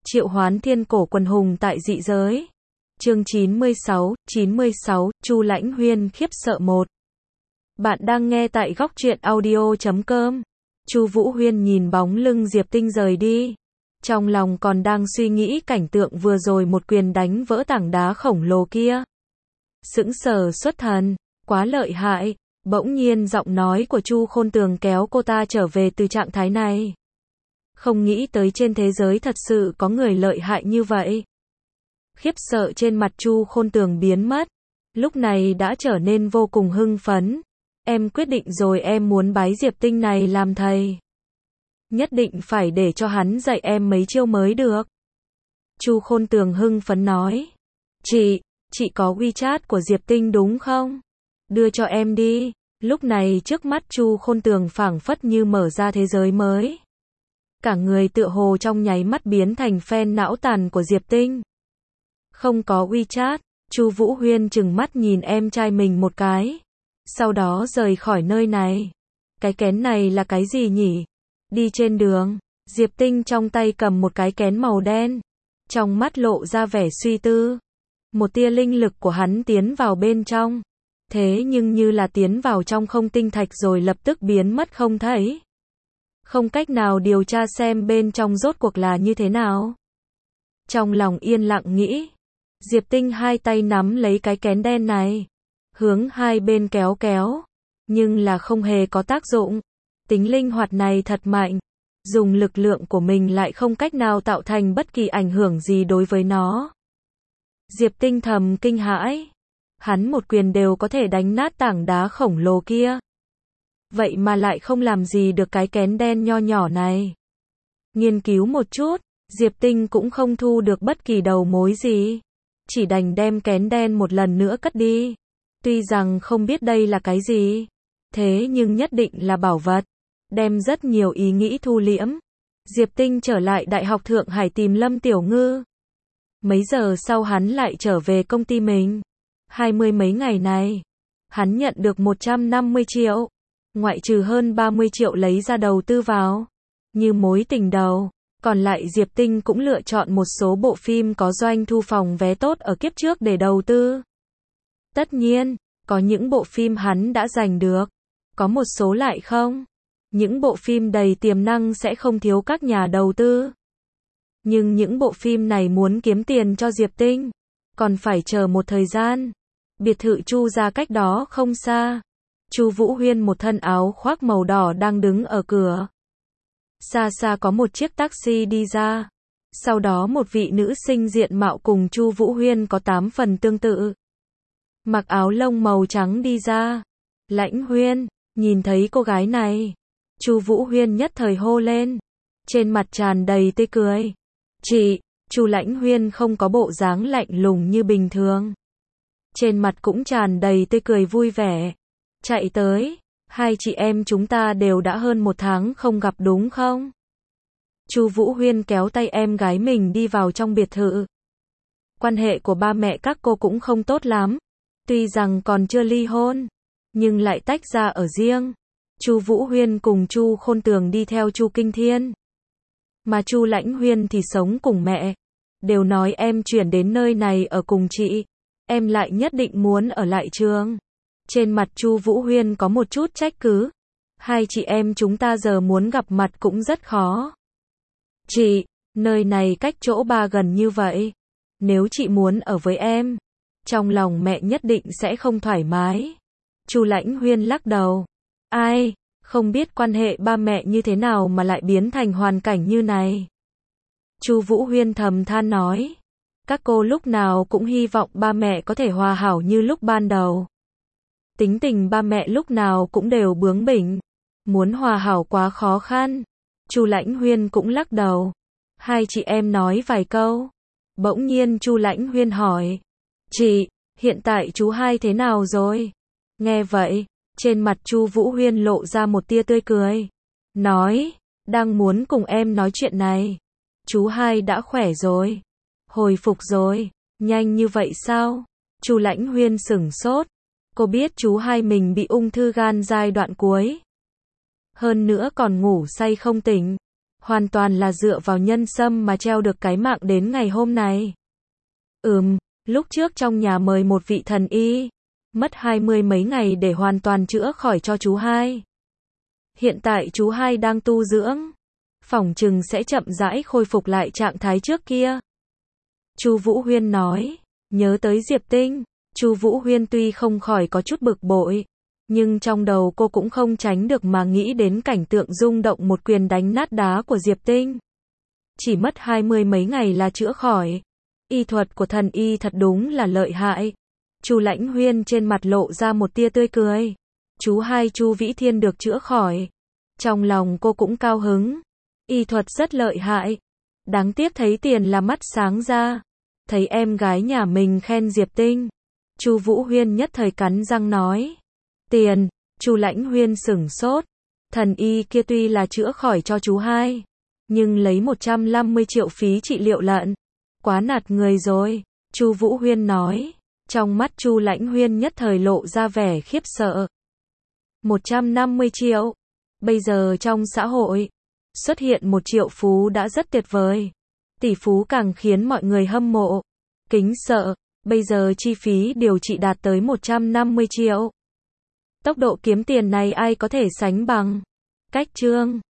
Triệu hoán thiên cổ quần hùng tại dị giới. Chương 96, Chu Lãnh Huyên khiếp sợ 1. Bạn đang nghe tại góc truyện audio.com. Chu Vũ Huyên nhìn bóng lưng Diệp Tinh rời đi. Trong lòng còn đang suy nghĩ cảnh tượng vừa rồi một quyền đánh vỡ tảng đá khổng lồ kia. Sững sờ xuất thần, quá lợi hại. Bỗng nhiên giọng nói của Chu Khôn Tường kéo cô ta trở về từ trạng thái này. Không nghĩ tới trên thế giới thật sự có người lợi hại như vậy. Khiếp sợ trên mặt Chu Khôn Tường biến mất. Lúc này đã trở nên vô cùng hưng phấn. Em quyết định rồi, em muốn bái Diệp Tinh này làm thầy. Nhất định phải để cho hắn dạy em mấy chiêu mới được. Chu Khôn Tường hưng phấn nói. Chị có WeChat của Diệp Tinh đúng không? Đưa cho em đi. Lúc này trước mắt Chu Khôn Tường phảng phất như mở ra thế giới mới. Cả người tựa hồ trong nháy mắt biến thành fan não tàn của Diệp Tinh. Không có WeChat, Chu Vũ Huyên trừng mắt nhìn em trai mình một cái. Sau đó rời khỏi nơi này. Cái kén này là cái gì nhỉ? Đi trên đường, Diệp Tinh trong tay cầm một cái kén màu đen. Trong mắt lộ ra vẻ suy tư. Một tia linh lực của hắn tiến vào bên trong. Thế nhưng như là tiến vào trong không tinh thạch rồi lập tức biến mất không thấy. Không cách nào điều tra xem bên trong rốt cuộc là như thế nào. Trong lòng yên lặng nghĩ. Diệp Tinh hai tay nắm lấy cái kén đen này. Hướng hai bên kéo. Nhưng là không hề có tác dụng. Tính linh hoạt này thật mạnh. Dùng lực lượng của mình lại không cách nào tạo thành bất kỳ ảnh hưởng gì đối với nó. Diệp Tinh thầm kinh hãi. Hắn một quyền đều có thể đánh nát tảng đá khổng lồ kia. Vậy mà lại không làm gì được cái kén đen nho nhỏ này. Nghiên cứu một chút, Diệp Tinh cũng không thu được bất kỳ đầu mối gì. Chỉ đành đem kén đen một lần nữa cất đi. Tuy rằng không biết đây là cái gì, thế nhưng nhất định là bảo vật. Đem rất nhiều ý nghĩ thu liễm. Diệp Tinh trở lại Đại học Thượng Hải tìm Lâm Tiểu Ngư. Mấy giờ sau hắn lại trở về công ty mình. 20 mấy ngày này, hắn nhận được 150 triệu. Ngoại trừ hơn 30 triệu lấy ra đầu tư vào. Như mối tình đầu. Còn lại Diệp Tinh cũng lựa chọn một số bộ phim có doanh thu phòng vé tốt ở kiếp trước để đầu tư. Tất nhiên, có những bộ phim hắn đã giành được. Có một số lại không. Những bộ phim đầy tiềm năng sẽ không thiếu các nhà đầu tư. Nhưng những bộ phim này muốn kiếm tiền cho Diệp Tinh, còn phải chờ một thời gian. Biệt thự Chu gia cách đó không xa. Chu Vũ Huyên một thân áo khoác màu đỏ đang đứng ở cửa. Xa xa có một chiếc taxi đi ra. Sau đó một vị nữ sinh diện mạo cùng Chu Vũ Huyên có 8 phần tương tự. Mặc áo lông màu trắng đi ra. Lãnh Huyên, nhìn thấy cô gái này. Chu Vũ Huyên nhất thời hô lên. Trên mặt tràn đầy tươi cười. Chu Lãnh Huyên không có bộ dáng lạnh lùng như bình thường. Trên mặt cũng tràn đầy tươi cười vui vẻ. Chạy tới, hai chị em chúng ta đều đã hơn 1 tháng không gặp đúng không? Chu Vũ Huyên kéo tay em gái mình đi vào trong biệt thự. Quan hệ của ba mẹ các cô cũng không tốt lắm. Tuy rằng còn chưa ly hôn, nhưng lại tách ra ở riêng. Chu Vũ Huyên cùng Chu Khôn Tường đi theo Chu Kinh Thiên. Mà Chu Lãnh Huyên thì sống cùng mẹ. Đều nói em chuyển đến nơi này ở cùng chị. Em lại nhất định muốn ở lại trường. Trên mặt Chu Vũ Huyên có một chút trách cứ. Hai chị em chúng ta giờ muốn gặp mặt cũng rất khó. Chị, nơi này cách chỗ ba gần như vậy. Nếu chị muốn ở với em, trong lòng mẹ nhất định sẽ không thoải mái. Chu Lãnh Huyên lắc đầu. Ai, không biết quan hệ ba mẹ như thế nào mà lại biến thành hoàn cảnh như này. Chu Vũ Huyên thầm than nói. Các cô lúc nào cũng hy vọng ba mẹ có thể hòa hảo như lúc ban đầu. Tính tình ba mẹ lúc nào cũng đều bướng bỉnh. Muốn hòa hảo quá khó khăn. Chu Lãnh Huyên cũng lắc đầu. Hai chị em nói vài câu. Bỗng nhiên Chu Lãnh Huyên hỏi. Chị, hiện tại chú hai thế nào rồi? Nghe vậy, trên mặt Chu Vũ Huyên lộ ra một tia tươi cười. Nói, đang muốn cùng em nói chuyện này. Chú hai đã khỏe rồi. Hồi phục rồi. Nhanh như vậy sao? Chu Lãnh Huyên sửng sốt. Cô biết chú hai mình bị ung thư gan giai đoạn cuối. Hơn nữa còn ngủ say không tỉnh. hoàn toàn là dựa vào nhân sâm mà treo được cái mạng đến ngày hôm này. Lúc trước trong nhà mời một vị thần y, mất 20 mấy ngày để hoàn toàn chữa khỏi cho chú hai. Hiện tại chú hai đang tu dưỡng, phỏng chừng sẽ chậm rãi khôi phục lại trạng thái trước kia. Chu Vũ Huyên nói, nhớ tới Diệp Tinh, Chu Vũ Huyên tuy không khỏi có chút bực bội, nhưng trong đầu cô cũng không tránh được mà nghĩ đến cảnh tượng rung động một quyền đánh nát đá của Diệp Tinh. Chỉ mất 20 mấy ngày là chữa khỏi. Y thuật của thần y thật đúng là lợi hại. Chu Lãnh Huyên trên mặt lộ ra một tia tươi cười. Chú hai Chu Vĩ Thiên được chữa khỏi. Trong lòng cô cũng cao hứng. Y thuật rất lợi hại. Đáng tiếc thấy tiền là mắt sáng ra. Thấy em gái nhà mình khen Diệp Tinh, Chu Vũ Huyên nhất thời cắn răng nói. Tiền, Chu Lãnh Huyên sửng sốt. Thần y kia tuy là chữa khỏi cho chú hai, nhưng lấy 150 triệu phí trị liệu lận. Quá nạt người rồi, Chu Vũ Huyên nói. Trong mắt Chu Lãnh Huyên nhất thời lộ ra vẻ khiếp sợ. 150 triệu. Bây giờ trong xã hội, xuất hiện một triệu phú đã rất tuyệt vời. Tỷ phú càng khiến mọi người hâm mộ, kính sợ. Bây giờ chi phí điều trị đạt tới 150 triệu. Tốc độ kiếm tiền này ai có thể sánh bằng. Cách Trương